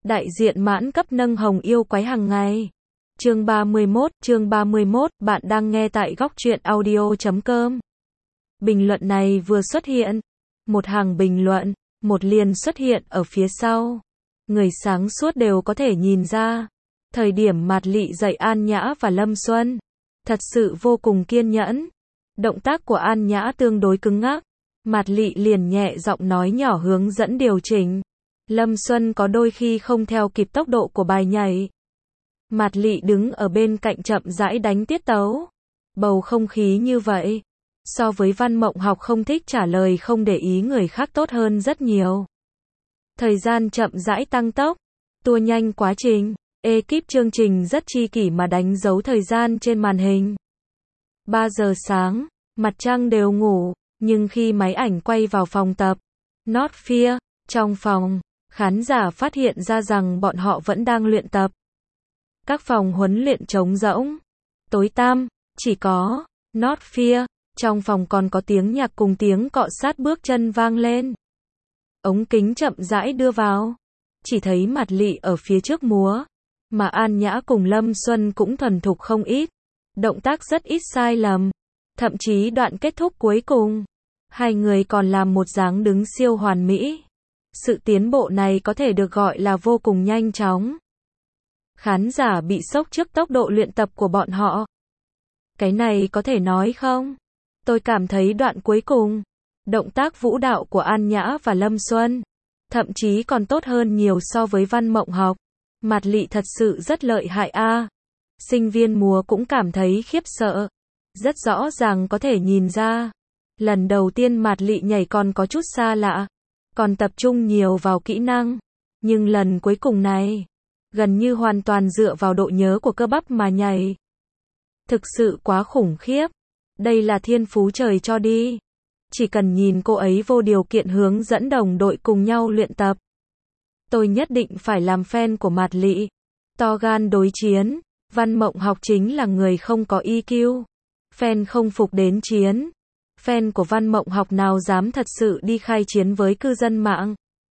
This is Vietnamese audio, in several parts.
Đại diện mãn cấp nâng hồng yêu quái hàng ngày. Chương 31, bạn đang nghe tại góc truyện audio.com. Bình luận này vừa xuất hiện. Một hàng bình luận, một liền xuất hiện ở phía sau. Người sáng suốt đều có thể nhìn ra. Thời điểm Mạt Lị dạy An Nhã và Lâm Xuân, thật sự vô cùng kiên nhẫn. Động tác của An Nhã tương đối cứng ngắc. Mạt Lị liền nhẹ giọng nói nhỏ hướng dẫn điều chỉnh. Lâm Xuân có đôi khi không theo kịp tốc độ của bài nhảy. Mạt Lị đứng ở bên cạnh chậm rãi đánh tiết tấu. Bầu không khí như vậy, so với Văn Mộng Học không thích trả lời không để ý người khác tốt hơn rất nhiều. Thời gian chậm rãi tăng tốc, tua nhanh quá trình, ekip chương trình rất chi kỷ mà đánh dấu thời gian trên màn hình. 3 giờ sáng, mặt trăng đều ngủ, nhưng khi máy ảnh quay vào phòng tập, Not Fear, trong phòng, khán giả phát hiện ra rằng bọn họ vẫn đang luyện tập. Các phòng huấn luyện trống rỗng, tối tăm, chỉ có Not Fear, trong phòng còn có tiếng nhạc cùng tiếng cọ sát bước chân vang lên. Ống kính chậm rãi đưa vào, chỉ thấy Mạt Lị ở phía trước múa, mà An Nhã cùng Lâm Xuân cũng thuần thục không ít, động tác rất ít sai lầm, thậm chí đoạn kết thúc cuối cùng, hai người còn làm một dáng đứng siêu hoàn mỹ. Sự tiến bộ này có thể được gọi là vô cùng nhanh chóng. Khán giả bị sốc trước tốc độ luyện tập của bọn họ. Cái này có thể nói không? Tôi cảm thấy đoạn cuối cùng, động tác vũ đạo của An Nhã và Lâm Xuân, thậm chí còn tốt hơn nhiều so với Văn Mộng Học. Mạt Lị thật sự rất lợi hại a. Sinh viên múa cũng cảm thấy khiếp sợ. Rất rõ ràng có thể nhìn ra. Lần đầu tiên Mạt Lị nhảy còn có chút xa lạ. Còn tập trung nhiều vào kỹ năng. Nhưng lần cuối cùng này, gần như hoàn toàn dựa vào độ nhớ của cơ bắp mà nhảy. Thực sự quá khủng khiếp. Đây là thiên phú trời cho đi. Chỉ cần nhìn cô ấy vô điều kiện hướng dẫn đồng đội cùng nhau luyện tập. Tôi nhất định phải làm fan của Mạt Lị. To gan đối chiến. Văn Mộng Học chính là người không có EQ. Fan không phục đến chiến. Fan của Văn Mộng Học nào dám thật sự đi khai chiến với cư dân mạng.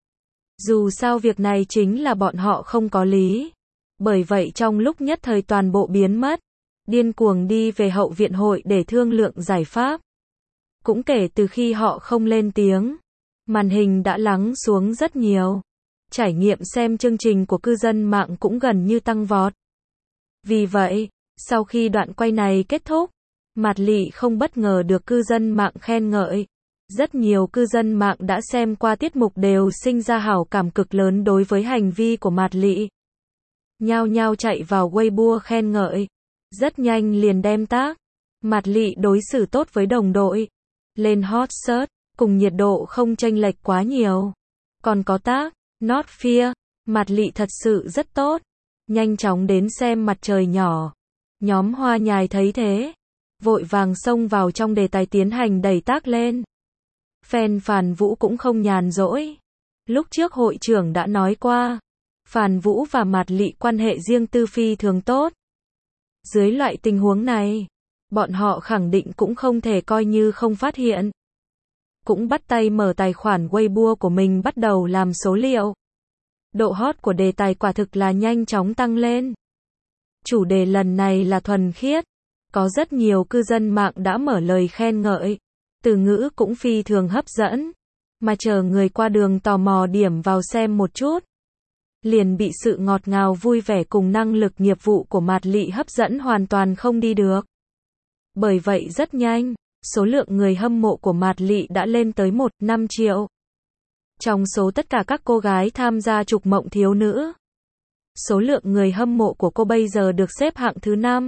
Dù sao việc này chính là bọn họ không có lý. Bởi vậy trong lúc nhất thời toàn bộ biến mất. Điên cuồng đi về hậu viện hội để thương lượng giải pháp. Cũng kể từ khi họ không lên tiếng, màn hình đã lắng xuống rất nhiều. Trải nghiệm xem chương trình của cư dân mạng cũng gần như tăng vọt. Vì vậy, sau khi đoạn quay này kết thúc, Mạt Lị không bất ngờ được cư dân mạng khen ngợi. Rất nhiều cư dân mạng đã xem qua tiết mục đều sinh ra hảo cảm cực lớn đối với hành vi của Mạt Lị. Nhao nhao chạy vào Weibo khen ngợi. Rất nhanh liền đem tác Mạt Lị đối xử tốt với đồng đội lên hot search, cùng nhiệt độ không chênh lệch quá nhiều. Còn có tác Not Fear, Mạt Lị thật sự rất tốt. Nhanh chóng đến xem mặt trời nhỏ. Nhóm Hoa Nhài thấy thế, vội vàng xông vào trong đề tài tiến hành đẩy tác lên. Fan Phàn Vũ cũng không nhàn rỗi. Lúc trước hội trưởng đã nói qua, Phàn Vũ và Mạt Lị quan hệ riêng tư phi thường tốt. Dưới loại tình huống này, bọn họ khẳng định cũng không thể coi như không phát hiện. Cũng bắt tay mở tài khoản Weibo của mình bắt đầu làm số liệu. Độ hot của đề tài quả thực là nhanh chóng tăng lên. Chủ đề lần này là thuần khiết. Có rất nhiều cư dân mạng đã mở lời khen ngợi. Từ ngữ cũng phi thường hấp dẫn. Mà chờ người qua đường tò mò điểm vào xem một chút. Liền bị sự ngọt ngào vui vẻ cùng năng lực nghiệp vụ của Mạt Lị hấp dẫn hoàn toàn không đi được. Bởi vậy rất nhanh, số lượng người hâm mộ của Mạt Lị đã lên tới 1,5 triệu. Trong số tất cả các cô gái tham gia trục mộng thiếu nữ, số lượng người hâm mộ của cô bây giờ được xếp hạng thứ 5.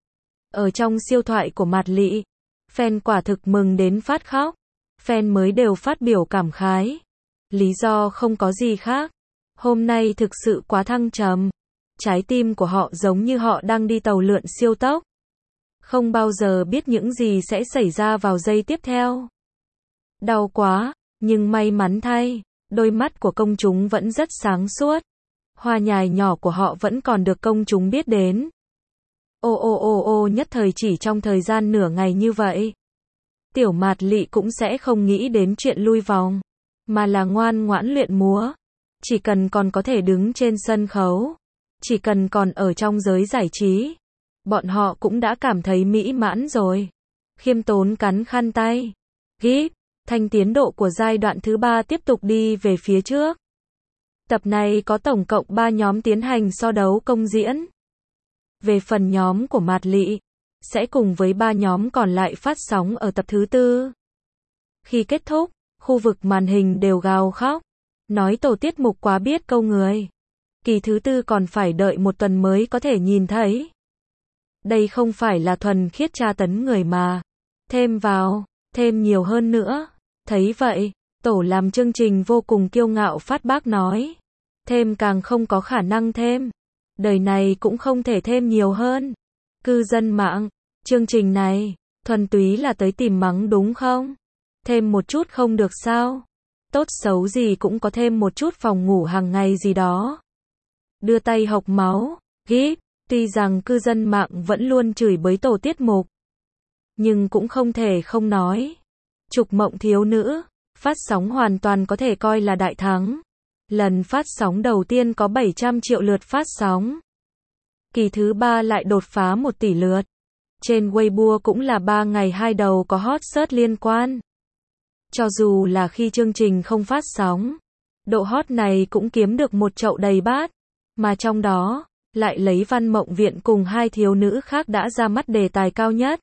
Ở trong siêu thoại của Mạt Lị, fan quả thực mừng đến phát khóc. Fan mới đều phát biểu cảm khái. Lý do không có gì khác. Hôm nay thực sự quá thăng trầm. Trái tim của họ giống như họ đang đi tàu lượn siêu tốc. Không bao giờ biết những gì sẽ xảy ra vào giây tiếp theo. Đau quá, nhưng may mắn thay, đôi mắt của công chúng vẫn rất sáng suốt. Hoa Nhài nhỏ của họ vẫn còn được công chúng biết đến. Nhất thời chỉ trong thời gian nửa ngày như vậy. Tiểu Mạt Lị cũng sẽ không nghĩ đến chuyện lui vòng, mà là ngoan ngoãn luyện múa. Chỉ cần còn có thể đứng trên sân khấu, chỉ cần còn ở trong giới giải trí, bọn họ cũng đã cảm thấy mỹ mãn rồi. Khiêm tốn cắn khăn tay. Gíp, thanh tiến độ của giai đoạn thứ 3 tiếp tục đi về phía trước. Tập này có tổng cộng 3 nhóm tiến hành so đấu công diễn. Về phần nhóm của Mạt Lị, sẽ cùng với 3 nhóm còn lại phát sóng ở tập thứ 4. Khi kết thúc, khu vực màn hình đều gào khóc, nói tổ tiết mục quá biết câu người. Kỳ thứ 4 còn phải đợi 1 tuần mới có thể nhìn thấy. Đây không phải là thuần khiết tra tấn người mà. Thêm vào, thêm nhiều hơn nữa. Thấy vậy, tổ làm chương trình vô cùng kiêu ngạo phát bác nói. Thêm càng không có khả năng thêm. Đời này cũng không thể thêm nhiều hơn. Cư dân mạng, chương trình này, thuần túy là tới tìm mắng đúng không? Thêm một chút không được sao? Tốt xấu gì cũng có thêm một chút phòng ngủ hàng ngày gì đó. Đưa tay hộc máu, gíp, tuy rằng cư dân mạng vẫn luôn chửi bới tổ tiết mục, nhưng cũng không thể không nói. Trục Mộng Thiếu Nữ, phát sóng hoàn toàn có thể coi là đại thắng. Lần phát sóng đầu tiên có 700 triệu lượt phát sóng. Kỳ thứ 3 lại đột phá 1 tỷ lượt. Trên Weibo cũng là 3 ngày 2 đầu có hot search liên quan. Cho dù là khi chương trình không phát sóng, độ hot này cũng kiếm được một chậu đầy bát. Mà trong đó, lại lấy Văn Mộng Viện cùng 2 thiếu nữ khác đã ra mắt đề tài cao nhất.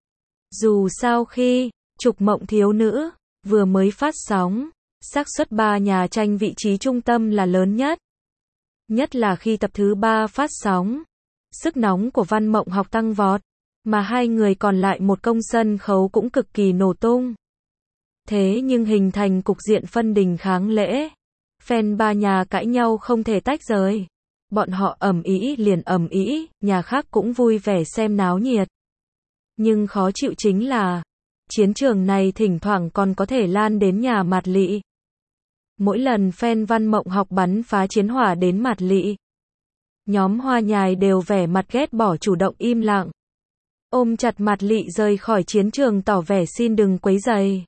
Dù sao khi Trục Mộng Thiếu Nữ vừa mới phát sóng, xác suất 3 nhà tranh vị trí trung tâm là lớn nhất. Nhất là khi tập thứ 3 phát sóng, sức nóng của Văn Mộng Học tăng vọt, mà 2 người còn lại một công sân khấu cũng cực kỳ nổ tung. Thế nhưng hình thành cục diện phân đình kháng lễ. Fan 3 nhà cãi nhau không thể tách rời. Bọn họ ầm ĩ liền ầm ĩ, nhà khác cũng vui vẻ xem náo nhiệt. Nhưng khó chịu chính là, chiến trường này thỉnh thoảng còn có thể lan đến nhà Mạt Lị. Mỗi lần fan Văn Mộng Học bắn phá chiến hỏa đến Mạt Lị, nhóm Hoa Nhài đều vẻ mặt ghét bỏ chủ động im lặng. Ôm chặt Mạt Lị rời khỏi chiến trường tỏ vẻ xin đừng quấy rầy.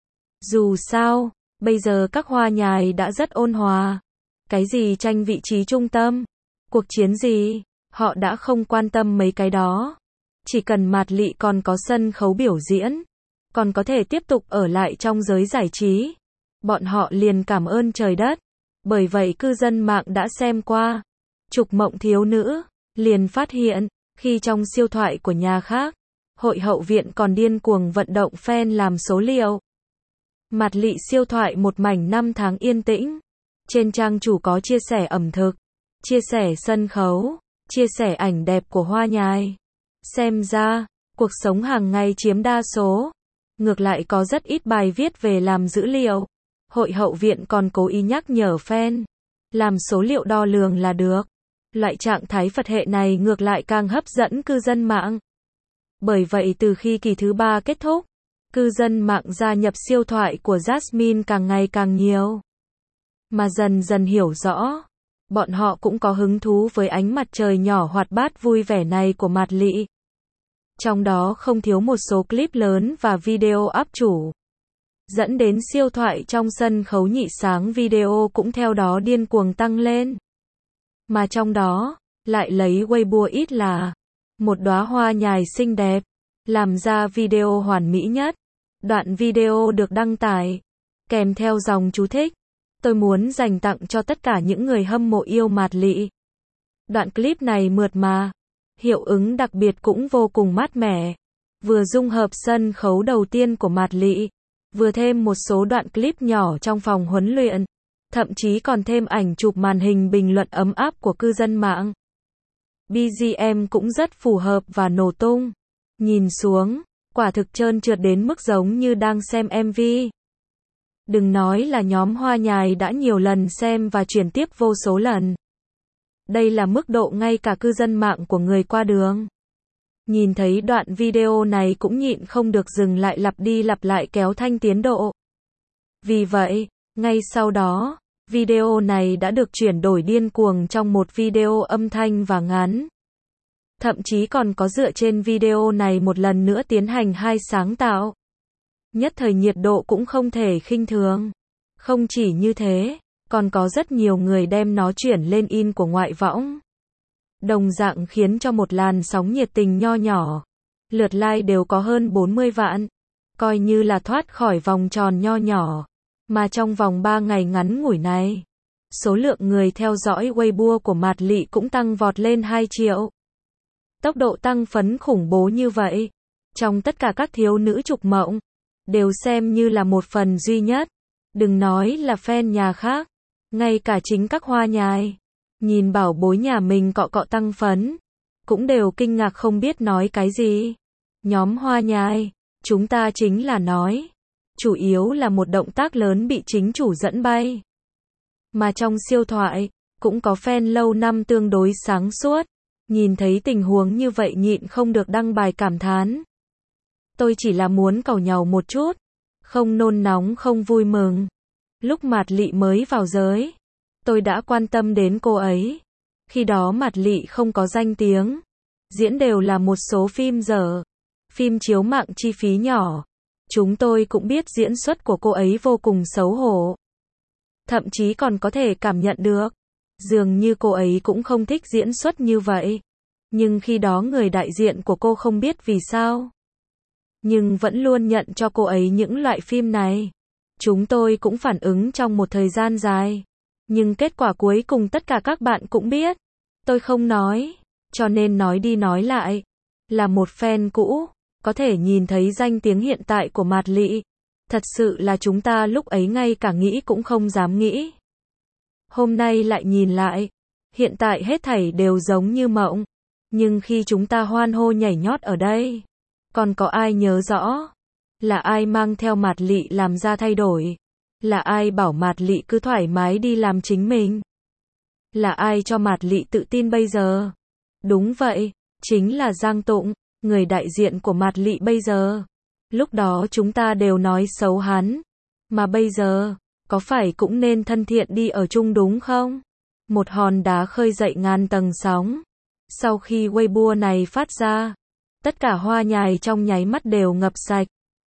Dù sao, bây giờ các Hoa Nhài đã rất ôn hòa. Cái gì tranh vị trí trung tâm, cuộc chiến gì, họ đã không quan tâm mấy cái đó. Chỉ cần Mạt Lị còn có sân khấu biểu diễn, còn có thể tiếp tục ở lại trong giới giải trí, bọn họ liền cảm ơn trời đất. Bởi vậy cư dân mạng đã xem qua Trục Mộng Thiếu Nữ, liền phát hiện, khi trong siêu thoại của nhà khác, hội hậu viện còn điên cuồng vận động fan làm số liệu. Mạt Lị siêu thoại một mảnh 5 tháng yên tĩnh. Trên trang chủ có chia sẻ ẩm thực, chia sẻ sân khấu, chia sẻ ảnh đẹp của Hoa Nhài. Xem ra, cuộc sống hàng ngày chiếm đa số. Ngược lại có rất ít bài viết về làm dữ liệu. Hội hậu viện còn cố ý nhắc nhở fan, làm số liệu đo lường là được. Loại trạng thái Phật hệ này ngược lại càng hấp dẫn cư dân mạng. Bởi vậy từ khi kỳ thứ 3 kết thúc, cư dân mạng gia nhập siêu thoại của Jasmine càng ngày càng nhiều. Mà dần dần hiểu rõ, bọn họ cũng có hứng thú với ánh mặt trời nhỏ hoạt bát vui vẻ này của Mạt Lị. Trong đó không thiếu một số clip lớn và video up chủ. Dẫn đến siêu thoại trong sân khấu nhị sáng video cũng theo đó điên cuồng tăng lên. Mà trong đó, lại lấy Weibo ít là một đóa hoa nhài xinh đẹp, làm ra video hoàn mỹ nhất. Đoạn video được đăng tải, kèm theo dòng chú thích. Tôi muốn dành tặng cho tất cả những người hâm mộ yêu Mạt Lị. Đoạn clip này mượt mà, hiệu ứng đặc biệt cũng vô cùng mát mẻ. Vừa dung hợp sân khấu đầu tiên của Mạt Lị, vừa thêm một số đoạn clip nhỏ trong phòng huấn luyện, thậm chí còn thêm ảnh chụp màn hình bình luận ấm áp của cư dân mạng. BGM cũng rất phù hợp và nổ tung. Nhìn xuống, quả thực trơn trượt đến mức giống như đang xem MV. Đừng nói là nhóm Hoa Nhài đã nhiều lần xem và chuyển tiếp vô số lần. Đây là mức độ ngay cả cư dân mạng của người qua đường. Nhìn thấy đoạn video này cũng nhịn không được dừng lại lặp đi lặp lại kéo thanh tiến độ. Vì vậy, ngay sau đó, video này đã được chuyển đổi điên cuồng trong một video âm thanh và ngắn. Thậm chí còn có dựa trên video này một lần nữa tiến hành 2 sáng tạo. Nhất thời nhiệt độ cũng không thể khinh thường. Không chỉ như thế, Còn có rất nhiều người đem nó chuyển lên in của ngoại võng. Đồng dạng khiến cho một làn sóng nhiệt tình nho nhỏ. Lượt like đều có hơn 40 vạn. Coi như là thoát khỏi vòng tròn nho nhỏ. Mà trong vòng 3 ngày ngắn ngủi này, số lượng người theo dõi Weibo của Mạt Lị cũng tăng vọt lên 2 triệu. Tốc độ tăng phấn khủng bố như vậy, trong tất cả các thiếu nữ trục mộng, đều xem như là một phần duy nhất. Đừng nói là fan nhà khác, ngay cả chính các hoa nhài, nhìn bảo bối nhà mình cọ cọ tăng phấn, cũng đều kinh ngạc không biết nói cái gì. Nhóm hoa nhài, chúng ta chính là nói, chủ yếu là một động tác lớn bị chính chủ dẫn bay. Mà trong siêu thoại, cũng có fan lâu năm tương đối sáng suốt, nhìn thấy tình huống như vậy nhịn không được đăng bài cảm thán. Tôi chỉ là muốn càu nhàu một chút, không nôn nóng không vui mừng. Lúc Mạt Lị mới vào giới, tôi đã quan tâm đến cô ấy. Khi đó Mạt Lị không có danh tiếng, diễn đều là một số phim dở, phim chiếu mạng chi phí nhỏ. Chúng tôi cũng biết diễn xuất của cô ấy vô cùng xấu hổ. Thậm chí còn có thể cảm nhận được, dường như cô ấy cũng không thích diễn xuất như vậy. Nhưng khi đó người đại diện của cô không biết vì sao, nhưng vẫn luôn nhận cho cô ấy những loại phim này. Chúng tôi cũng phản ứng trong một thời gian dài. Nhưng kết quả cuối cùng tất cả các bạn cũng biết. Tôi không nói, cho nên nói đi nói lại. Là một fan cũ, có thể nhìn thấy danh tiếng hiện tại của Mạt Lị. Thật sự là chúng ta lúc ấy ngay cả nghĩ cũng không dám nghĩ. Hôm nay lại nhìn lại, hiện tại hết thảy đều giống như mộng. Nhưng khi chúng ta hoan hô nhảy nhót ở đây, còn có ai nhớ rõ? Là ai mang theo Mạt Lị làm ra thay đổi? Là ai bảo Mạt Lị cứ thoải mái đi làm chính mình? Là ai cho Mạt Lị tự tin bây giờ? Đúng vậy, chính là Giang Tụng, người đại diện của Mạt Lị bây giờ. Lúc đó chúng ta đều nói xấu hắn. Mà bây giờ, có phải cũng nên thân thiện đi ở chung đúng không? Một hòn đá khơi dậy ngàn tầng sóng. Sau khi Weibo này phát ra, tất cả hoa nhài trong nháy mắt đều ngập sạch.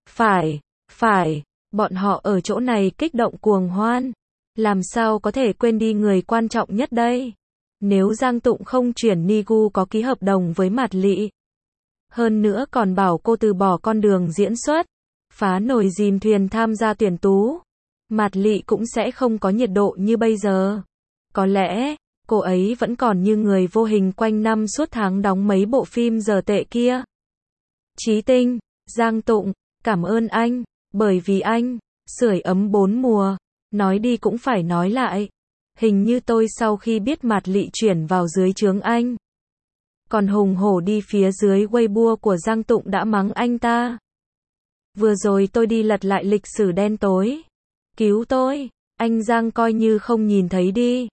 Phải, bọn họ ở chỗ này kích động cuồng hoan. Làm sao có thể quên đi người quan trọng nhất đây? Nếu Giang Tụng không chuyển Nigu có ký hợp đồng với Mạt Lị, hơn nữa còn bảo cô từ bỏ con đường diễn xuất, phá nồi dìm thuyền tham gia tuyển tú, Mạt Lị cũng sẽ không có nhiệt độ như bây giờ. Có lẽ, cô ấy vẫn còn như người vô hình quanh năm suốt tháng đóng mấy bộ phim dở tệ kia. Chí Tinh, Giang Tụng, cảm ơn anh, bởi vì anh, sưởi ấm 4 mùa, nói đi cũng phải nói lại. Hình như tôi sau khi biết Mạt Lị chuyển vào dưới trướng anh, còn hùng hổ đi phía dưới Weibo của Giang Tụng đã mắng anh ta. Vừa rồi tôi đi lật lại lịch sử đen tối. Cứu tôi, anh Giang coi như không nhìn thấy đi.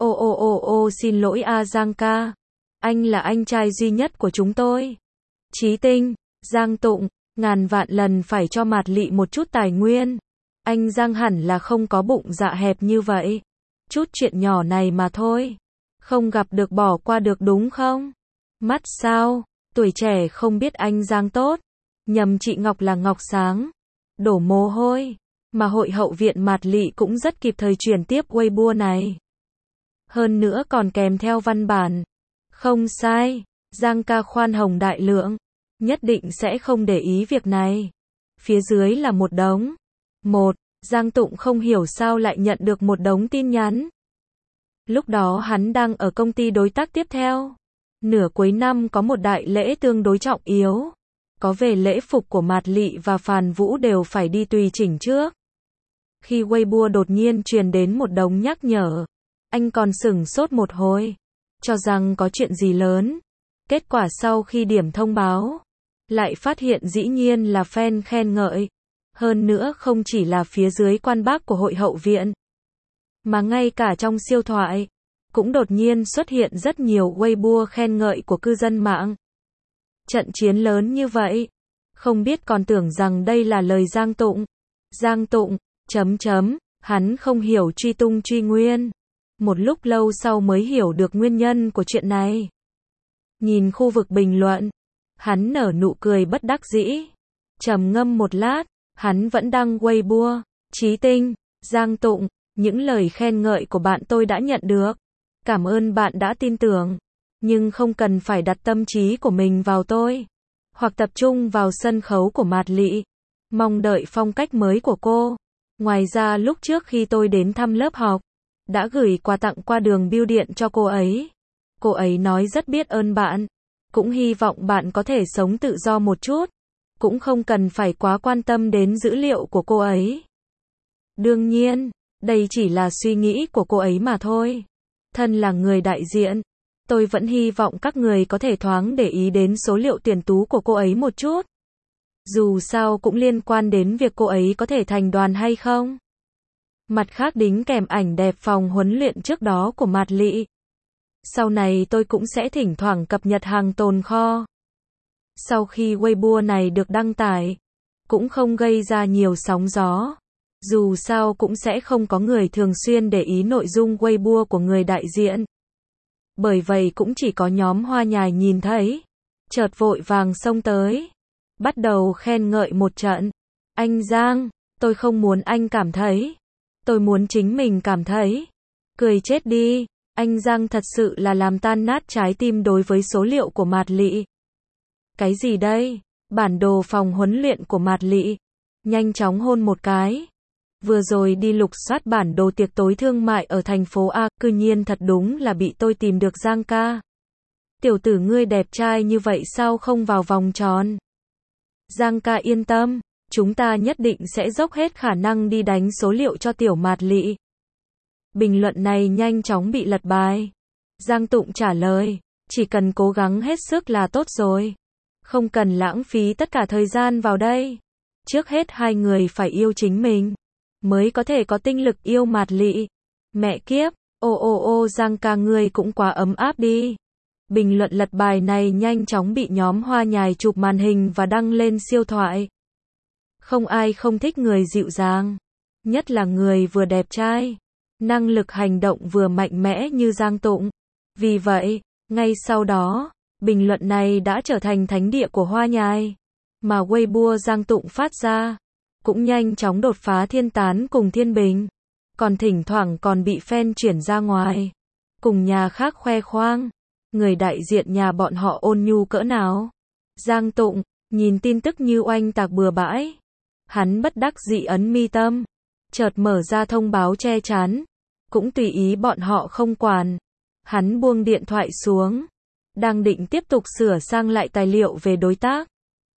Ô xin lỗi a Giang ca. Anh là anh trai duy nhất của chúng tôi. Chí Tinh, Giang Tụng, ngàn vạn lần phải cho Mạt Lị một chút tài nguyên. Anh Giang hẳn là không có bụng dạ hẹp như vậy. Chút chuyện nhỏ này mà thôi. Không gặp được bỏ qua được đúng không? Mắt sao? Tuổi trẻ không biết anh Giang tốt. Nhầm chị Ngọc là Ngọc Sáng. Đổ mồ hôi. Mà hội hậu viện Mạt Lị cũng rất kịp thời chuyển tiếp Weibo này. Hơn nữa còn kèm theo văn bản. Không sai. Giang ca khoan hồng đại lượng. Nhất định sẽ không để ý việc này. Phía dưới là một đống. Giang Tụng không hiểu sao lại nhận được một đống tin nhắn. Lúc đó hắn đang ở công ty đối tác tiếp theo. Nửa cuối năm có một đại lễ tương đối trọng yếu. Có về lễ phục của Mạt Lị và Phàn Vũ đều phải đi tùy chỉnh trước. Khi Weibo đột nhiên truyền đến một đống nhắc nhở, anh còn sửng sốt một hồi, cho rằng có chuyện gì lớn. Kết quả sau khi điểm thông báo, lại phát hiện dĩ nhiên là fan khen ngợi. Hơn nữa không chỉ là phía dưới quan bác của hội hậu viện, mà ngay cả trong siêu thoại, cũng đột nhiên xuất hiện rất nhiều Weibo khen ngợi của cư dân mạng. Trận chiến lớn như vậy, không biết còn tưởng rằng đây là lời Giang Tụng. Giang Tụng, hắn không hiểu truy tung truy nguyên. Một lúc lâu sau mới hiểu được nguyên nhân của chuyện này. Nhìn khu vực bình luận, hắn nở nụ cười bất đắc dĩ. Trầm ngâm một lát, hắn vẫn đăng Weibo. Chí Tinh, Giang Tụng, Những lời khen ngợi của bạn tôi đã nhận được. Cảm ơn bạn đã tin tưởng. Nhưng không cần phải đặt tâm trí của mình vào tôi. Hoặc tập trung vào sân khấu của Mạt Lị. Mong đợi phong cách mới của cô. Ngoài ra lúc trước khi tôi đến thăm lớp học, đã gửi quà tặng qua đường bưu điện cho cô ấy. Cô ấy nói rất biết ơn bạn. Cũng hy vọng bạn có thể sống tự do một chút. Cũng không cần phải quá quan tâm đến dữ liệu của cô ấy. Đương nhiên, đây chỉ là suy nghĩ của cô ấy mà thôi. Thân là người đại diện, tôi vẫn hy vọng các người có thể thoáng để ý đến số liệu tuyển tú của cô ấy một chút. Dù sao cũng liên quan đến việc cô ấy có thể thành đoàn hay không. Mặt khác đính kèm ảnh đẹp phòng huấn luyện trước đó của Mạt Lị. Sau này tôi cũng sẽ thỉnh thoảng cập nhật hàng tồn kho. Sau khi Weibo này được đăng tải, cũng không gây ra nhiều sóng gió. Dù sao cũng sẽ không có người thường xuyên để ý nội dung Weibo của người đại diện. Bởi vậy cũng chỉ có nhóm Hoa Nhài nhìn thấy, chợt vội vàng xông tới, bắt đầu khen ngợi một trận. Anh Giang, tôi không muốn anh cảm thấy, tôi muốn chính mình cảm thấy. Cười chết đi, anh Giang thật sự là làm tan nát trái tim đối với số liệu của Mạt Lị. Cái gì đây? Bản đồ phòng huấn luyện của Mạt Lị. Nhanh chóng hôn một cái. Vừa rồi đi lục soát bản đồ tiệc tối thương mại ở thành phố A, cư nhiên thật đúng là bị tôi tìm được Giang ca. Tiểu tử ngươi đẹp trai như vậy sao không vào vòng tròn? Giang ca yên tâm, chúng ta nhất định sẽ dốc hết khả năng đi đánh số liệu cho tiểu Mạt Lị. Bình luận này nhanh chóng bị lật bài. Giang Tụng trả lời, chỉ cần cố gắng hết sức là tốt rồi. Không cần lãng phí tất cả thời gian vào đây. Trước hết hai người phải yêu chính mình, mới có thể có tinh lực yêu Mạt Lị. Mẹ kiếp, ô Giang ca ngươi cũng quá ấm áp đi. Bình luận lật bài này nhanh chóng bị nhóm Hoa Nhài chụp màn hình và đăng lên siêu thoại. Không ai không thích người dịu dàng, nhất là người vừa đẹp trai, năng lực hành động vừa mạnh mẽ như Giang Tụng. Vì vậy, ngay sau đó, bình luận này đã trở thành thánh địa của Hoa Nhài, mà Weibo Giang Tụng phát ra cũng nhanh chóng đột phá thiên tán cùng thiên bình, còn thỉnh thoảng còn bị fan chuyển ra ngoài, cùng nhà khác khoe khoang, người đại diện nhà bọn họ ôn nhu cỡ nào. Giang Tụng, nhìn tin tức như oanh tạc bừa bãi, hắn bất đắc dĩ ấn mi tâm, chợt mở ra thông báo che chắn, cũng tùy ý bọn họ không quản. Hắn buông điện thoại xuống, đang định tiếp tục sửa sang lại tài liệu về đối tác.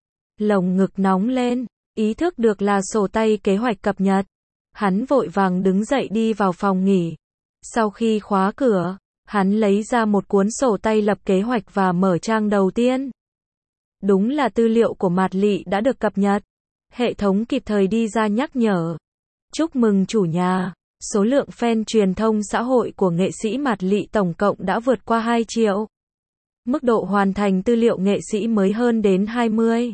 Lồng ngực nóng lên, ý thức được là sổ tay kế hoạch cập nhật. Hắn vội vàng đứng dậy đi vào phòng nghỉ. Sau khi khóa cửa, hắn lấy ra một cuốn sổ tay lập kế hoạch và mở trang đầu tiên. Đúng là tư liệu của Mạt Lị đã được cập nhật. Hệ thống kịp thời đi ra nhắc nhở. Chúc mừng chủ nhà, số lượng fan truyền thông xã hội của nghệ sĩ Mạt Lị tổng cộng đã vượt qua 2 triệu. Mức độ hoàn thành tư liệu nghệ sĩ mới hơn đến 20.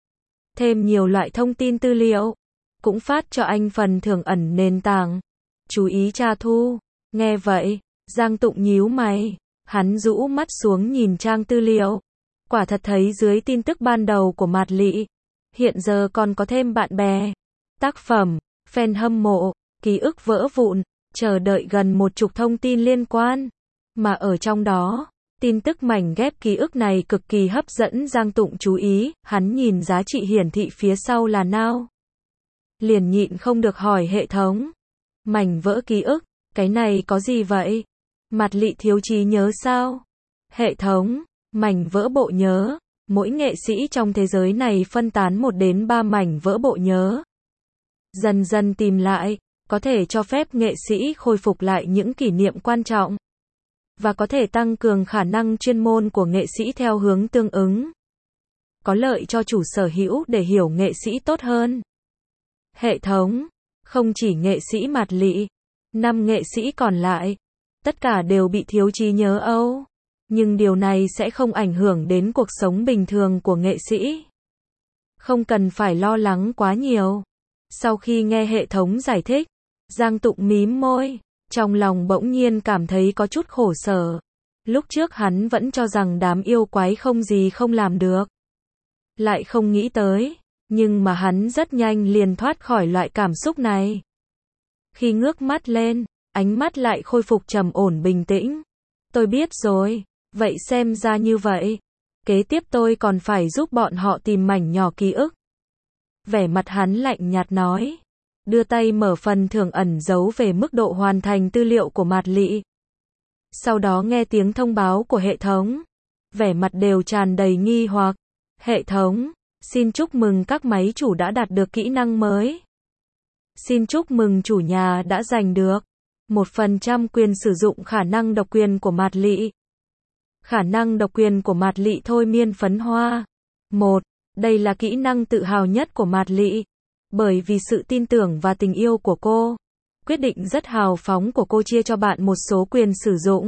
Thêm nhiều loại thông tin tư liệu, cũng phát cho anh phần thưởng ẩn nền tảng. Chú ý tra thu. Nghe vậy, Giang Tụng nhíu mày, hắn rũ mắt xuống nhìn trang tư liệu. Quả thật thấy dưới tin tức ban đầu của Mạt Lị, hiện giờ còn có thêm bạn bè, tác phẩm, fan hâm mộ, ký ức vỡ vụn, chờ đợi gần 10 thông tin liên quan. Mà ở trong đó, tin tức mảnh ghép ký ức này cực kỳ hấp dẫn Giang Tụng chú ý, hắn nhìn giá trị hiển thị phía sau là nào. Liền nhịn không được hỏi hệ thống. Mảnh vỡ ký ức, cái này có gì vậy? Mạt Lị thiếu trí nhớ sao? Hệ thống, mảnh vỡ bộ nhớ. Mỗi nghệ sĩ trong thế giới này phân tán 1 đến 3 mảnh vỡ bộ nhớ. Dần dần tìm lại, có thể cho phép nghệ sĩ khôi phục lại những kỷ niệm quan trọng. Và có thể tăng cường khả năng chuyên môn của nghệ sĩ theo hướng tương ứng. Có lợi cho chủ sở hữu để hiểu nghệ sĩ tốt hơn. Hệ thống, không chỉ nghệ sĩ Mạt Lị, 5 nghệ sĩ còn lại, tất cả đều bị thiếu trí nhớ Âu. Nhưng điều này sẽ không ảnh hưởng đến cuộc sống bình thường của nghệ sĩ. Không cần phải lo lắng quá nhiều. Sau khi nghe hệ thống giải thích, Giang Tụng mím môi, trong lòng bỗng nhiên cảm thấy có chút khổ sở. Lúc trước hắn vẫn cho rằng đám yêu quái không gì không làm được. Lại không nghĩ tới, nhưng mà hắn rất nhanh liền thoát khỏi loại cảm xúc này. Khi ngước mắt lên, ánh mắt lại khôi phục trầm ổn bình tĩnh. Tôi biết rồi, vậy xem ra như vậy. Kế tiếp tôi còn phải giúp bọn họ tìm mảnh nhỏ ký ức. Vẻ mặt hắn lạnh nhạt nói. Đưa tay mở phần thưởng ẩn giấu về mức độ hoàn thành tư liệu của Mạt Lị. Sau đó nghe tiếng thông báo của hệ thống. Vẻ mặt đều tràn đầy nghi hoặc. Hệ thống, xin chúc mừng các máy chủ đã đạt được kỹ năng mới. Xin chúc mừng chủ nhà đã giành được 1% quyền sử dụng khả năng độc quyền của Mạt Lị. Khả năng độc quyền của Mạt Lị thôi miên phấn hoa. 1. Đây là kỹ năng tự hào nhất của Mạt Lị. Bởi vì sự tin tưởng và tình yêu của cô, quyết định rất hào phóng của cô chia cho bạn một số quyền sử dụng.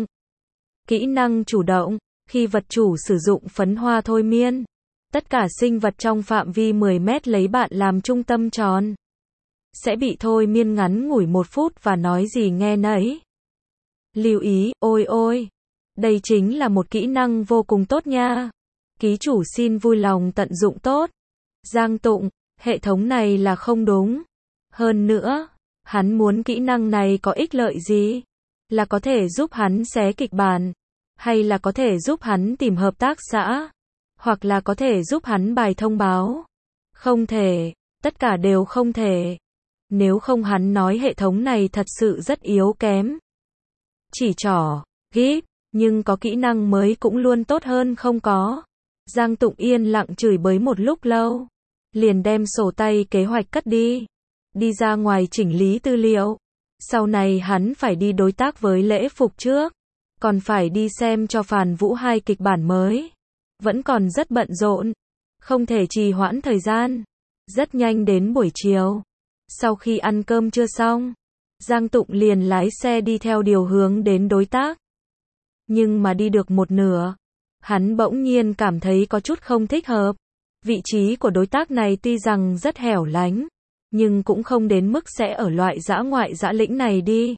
Kỹ năng chủ động, khi vật chủ sử dụng phấn hoa thôi miên, tất cả sinh vật trong phạm vi 10 mét lấy bạn làm trung tâm tròn sẽ bị thôi miên ngắn ngủi 1 phút và nói gì nghe nấy. Lưu ý, ôi ôi, đây chính là một kỹ năng vô cùng tốt nha. Ký chủ xin vui lòng tận dụng tốt. Giang Tụng, hệ thống này là không đúng. Hơn nữa, hắn muốn kỹ năng này có ích lợi gì? Là có thể giúp hắn xé kịch bản, hay là có thể giúp hắn tìm hợp tác xã, hoặc là có thể giúp hắn bài thông báo? Không thể, tất cả đều không thể. Nếu không hắn nói hệ thống này thật sự rất yếu kém. Chỉ trỏ, gíp, nhưng có kỹ năng mới cũng luôn tốt hơn không có. Giang Tụng yên lặng chửi bới một lúc lâu, liền đem sổ tay kế hoạch cất đi. Đi ra ngoài chỉnh lý tư liệu. Sau này hắn phải đi đối tác với Lễ Phục trước, còn phải đi xem cho Phàn Vũ 2 kịch bản mới. Vẫn còn rất bận rộn, không thể trì hoãn thời gian. Rất nhanh đến buổi chiều, sau khi ăn cơm trưa xong, Giang Tụng liền lái xe đi theo điều hướng đến đối tác. Nhưng mà đi được một nửa, hắn bỗng nhiên cảm thấy có chút không thích hợp. Vị trí của đối tác này tuy rằng rất hẻo lánh, nhưng cũng không đến mức sẽ ở loại dã ngoại dã lĩnh này đi.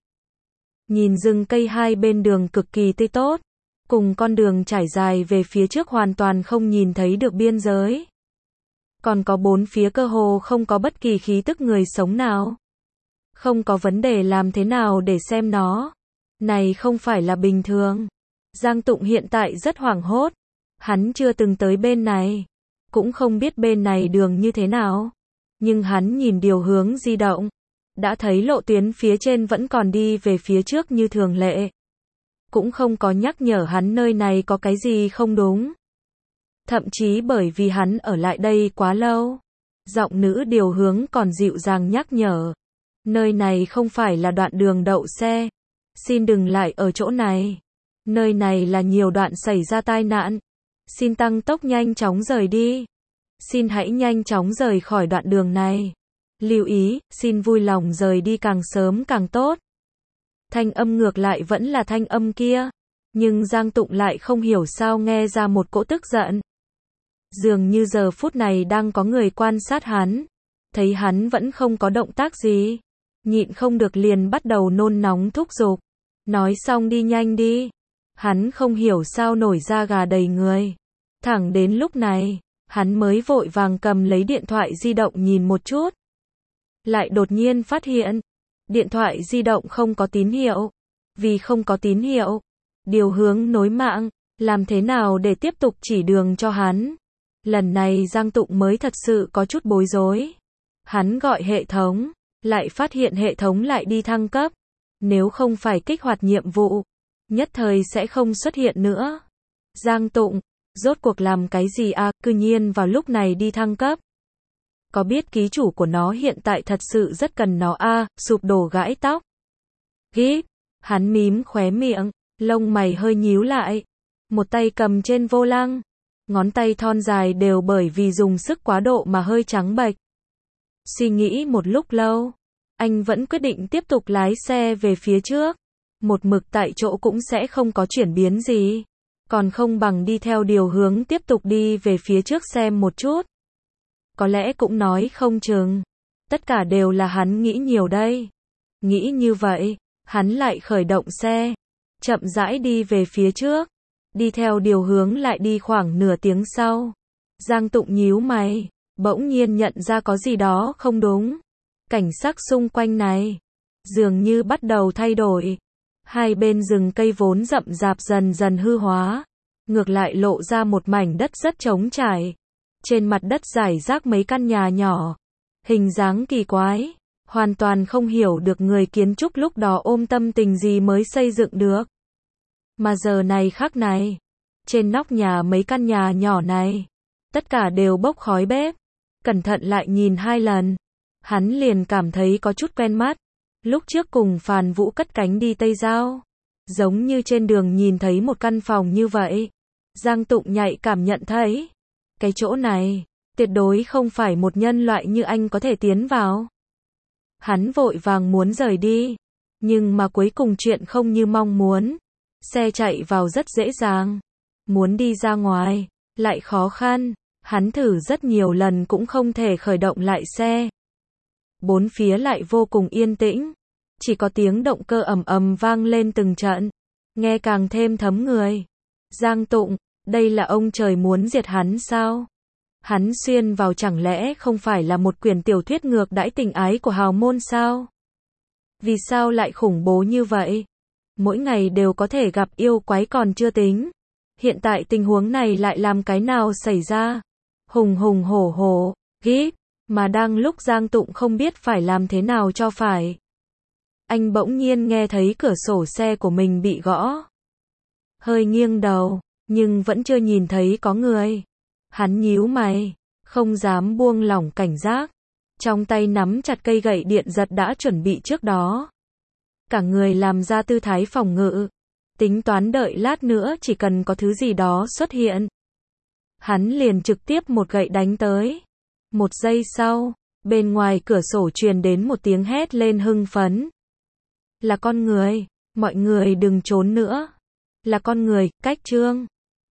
Nhìn rừng cây hai bên đường cực kỳ tươi tốt, cùng con đường trải dài về phía trước hoàn toàn không nhìn thấy được biên giới. Còn có bốn phía cơ hồ không có bất kỳ khí tức người sống nào. Không có vấn đề làm thế nào để xem nó. Này không phải là bình thường. Giang Tụng hiện tại rất hoảng hốt. Hắn chưa từng tới bên này, cũng không biết bên này đường như thế nào. Nhưng hắn nhìn điều hướng di động, đã thấy lộ tuyến phía trên vẫn còn đi về phía trước như thường lệ. Cũng không có nhắc nhở hắn nơi này có cái gì không đúng. Thậm chí bởi vì hắn ở lại đây quá lâu, giọng nữ điều hướng còn dịu dàng nhắc nhở. Nơi này không phải là đoạn đường đậu xe. Xin đừng lại ở chỗ này. Nơi này là nhiều đoạn xảy ra tai nạn. Xin tăng tốc nhanh chóng rời đi. Xin hãy nhanh chóng rời khỏi đoạn đường này. Lưu ý, xin vui lòng rời đi càng sớm càng tốt. Thanh âm ngược lại vẫn là thanh âm kia. Nhưng Giang Tụng lại không hiểu sao nghe ra một cỗ tức giận. Dường như giờ phút này đang có người quan sát hắn. Thấy hắn vẫn không có động tác gì, nhịn không được liền bắt đầu nôn nóng thúc giục. Nói xong đi nhanh đi. Hắn không hiểu sao nổi da gà đầy người. Thẳng đến lúc này, hắn mới vội vàng cầm lấy điện thoại di động nhìn một chút. Lại đột nhiên phát hiện, điện thoại di động không có tín hiệu. Vì không có tín hiệu, điều hướng nối mạng, làm thế nào để tiếp tục chỉ đường cho hắn. Lần này Giang Tụng mới thật sự có chút bối rối. Hắn gọi hệ thống, lại phát hiện hệ thống lại đi thăng cấp. Nếu không phải kích hoạt nhiệm vụ, nhất thời sẽ không xuất hiện nữa. Giang Tụng, rốt cuộc làm cái gì à, cư nhiên vào lúc này đi thăng cấp. Có biết ký chủ của nó hiện tại thật sự rất cần nó à, sụp đổ gãi tóc. Gíp, hắn mím khóe miệng, lông mày hơi nhíu lại. Một tay cầm trên vô lăng, ngón tay thon dài đều bởi vì dùng sức quá độ mà hơi trắng bệch. Suy nghĩ một lúc lâu, anh vẫn quyết định tiếp tục lái xe về phía trước. Một mực tại chỗ cũng sẽ không có chuyển biến gì. Còn không bằng đi theo điều hướng tiếp tục đi về phía trước xem một chút. Có lẽ cũng nói không chừng. Tất cả đều là hắn nghĩ nhiều đây. Nghĩ như vậy, hắn lại khởi động xe. Chậm rãi đi về phía trước. Đi theo điều hướng lại đi khoảng nửa tiếng sau. Giang Tụng nhíu mày, bỗng nhiên nhận ra có gì đó không đúng. Cảnh sắc xung quanh này, dường như bắt đầu thay đổi. Hai bên rừng cây vốn rậm rạp dần dần hư hóa, ngược lại lộ ra một mảnh đất rất trống trải. Trên mặt đất rải rác mấy căn nhà nhỏ, hình dáng kỳ quái, hoàn toàn không hiểu được người kiến trúc lúc đó ôm tâm tình gì mới xây dựng được. Mà giờ này khắc này, trên nóc nhà mấy căn nhà nhỏ này, tất cả đều bốc khói bếp. Cẩn thận lại nhìn 2 lần, hắn liền cảm thấy có chút quen mắt. Lúc trước cùng Phàn Vũ cất cánh đi Tây Giao, giống như trên đường nhìn thấy một căn phòng như vậy. Giang Tụng nhạy cảm nhận thấy, cái chỗ này, tuyệt đối không phải một nhân loại như anh có thể tiến vào. Hắn vội vàng muốn rời đi, nhưng mà cuối cùng chuyện không như mong muốn. Xe chạy vào rất dễ dàng, muốn đi ra ngoài, lại khó khăn. Hắn thử rất nhiều lần cũng không thể khởi động lại xe. Bốn phía lại vô cùng yên tĩnh, chỉ có tiếng động cơ ầm ầm vang lên từng trận, nghe càng thêm thấm người. Giang Tụng, đây là ông trời muốn diệt hắn sao? Hắn xuyên vào chẳng lẽ không phải là một quyển tiểu thuyết ngược đãi tình ái của hào môn sao? Vì sao lại khủng bố như vậy? Mỗi ngày đều có thể gặp yêu quái còn chưa tính. Hiện tại tình huống này lại làm cái nào xảy ra? Hùng hùng hổ hổ, gíp, mà đang lúc Giang Tụng không biết phải làm thế nào cho phải. Anh bỗng nhiên nghe thấy cửa sổ xe của mình bị gõ. Hơi nghiêng đầu, nhưng vẫn chưa nhìn thấy có người. Hắn nhíu mày, không dám buông lỏng cảnh giác. Trong tay nắm chặt cây gậy điện giật đã chuẩn bị trước đó. Cả người làm ra tư thái phòng ngự. Tính toán đợi lát nữa chỉ cần có thứ gì đó xuất hiện. Hắn liền trực tiếp một gậy đánh tới. Một giây sau, bên ngoài cửa sổ truyền đến một tiếng hét lên hưng phấn. Là con người, mọi người đừng trốn nữa. Là con người, Cách Trương.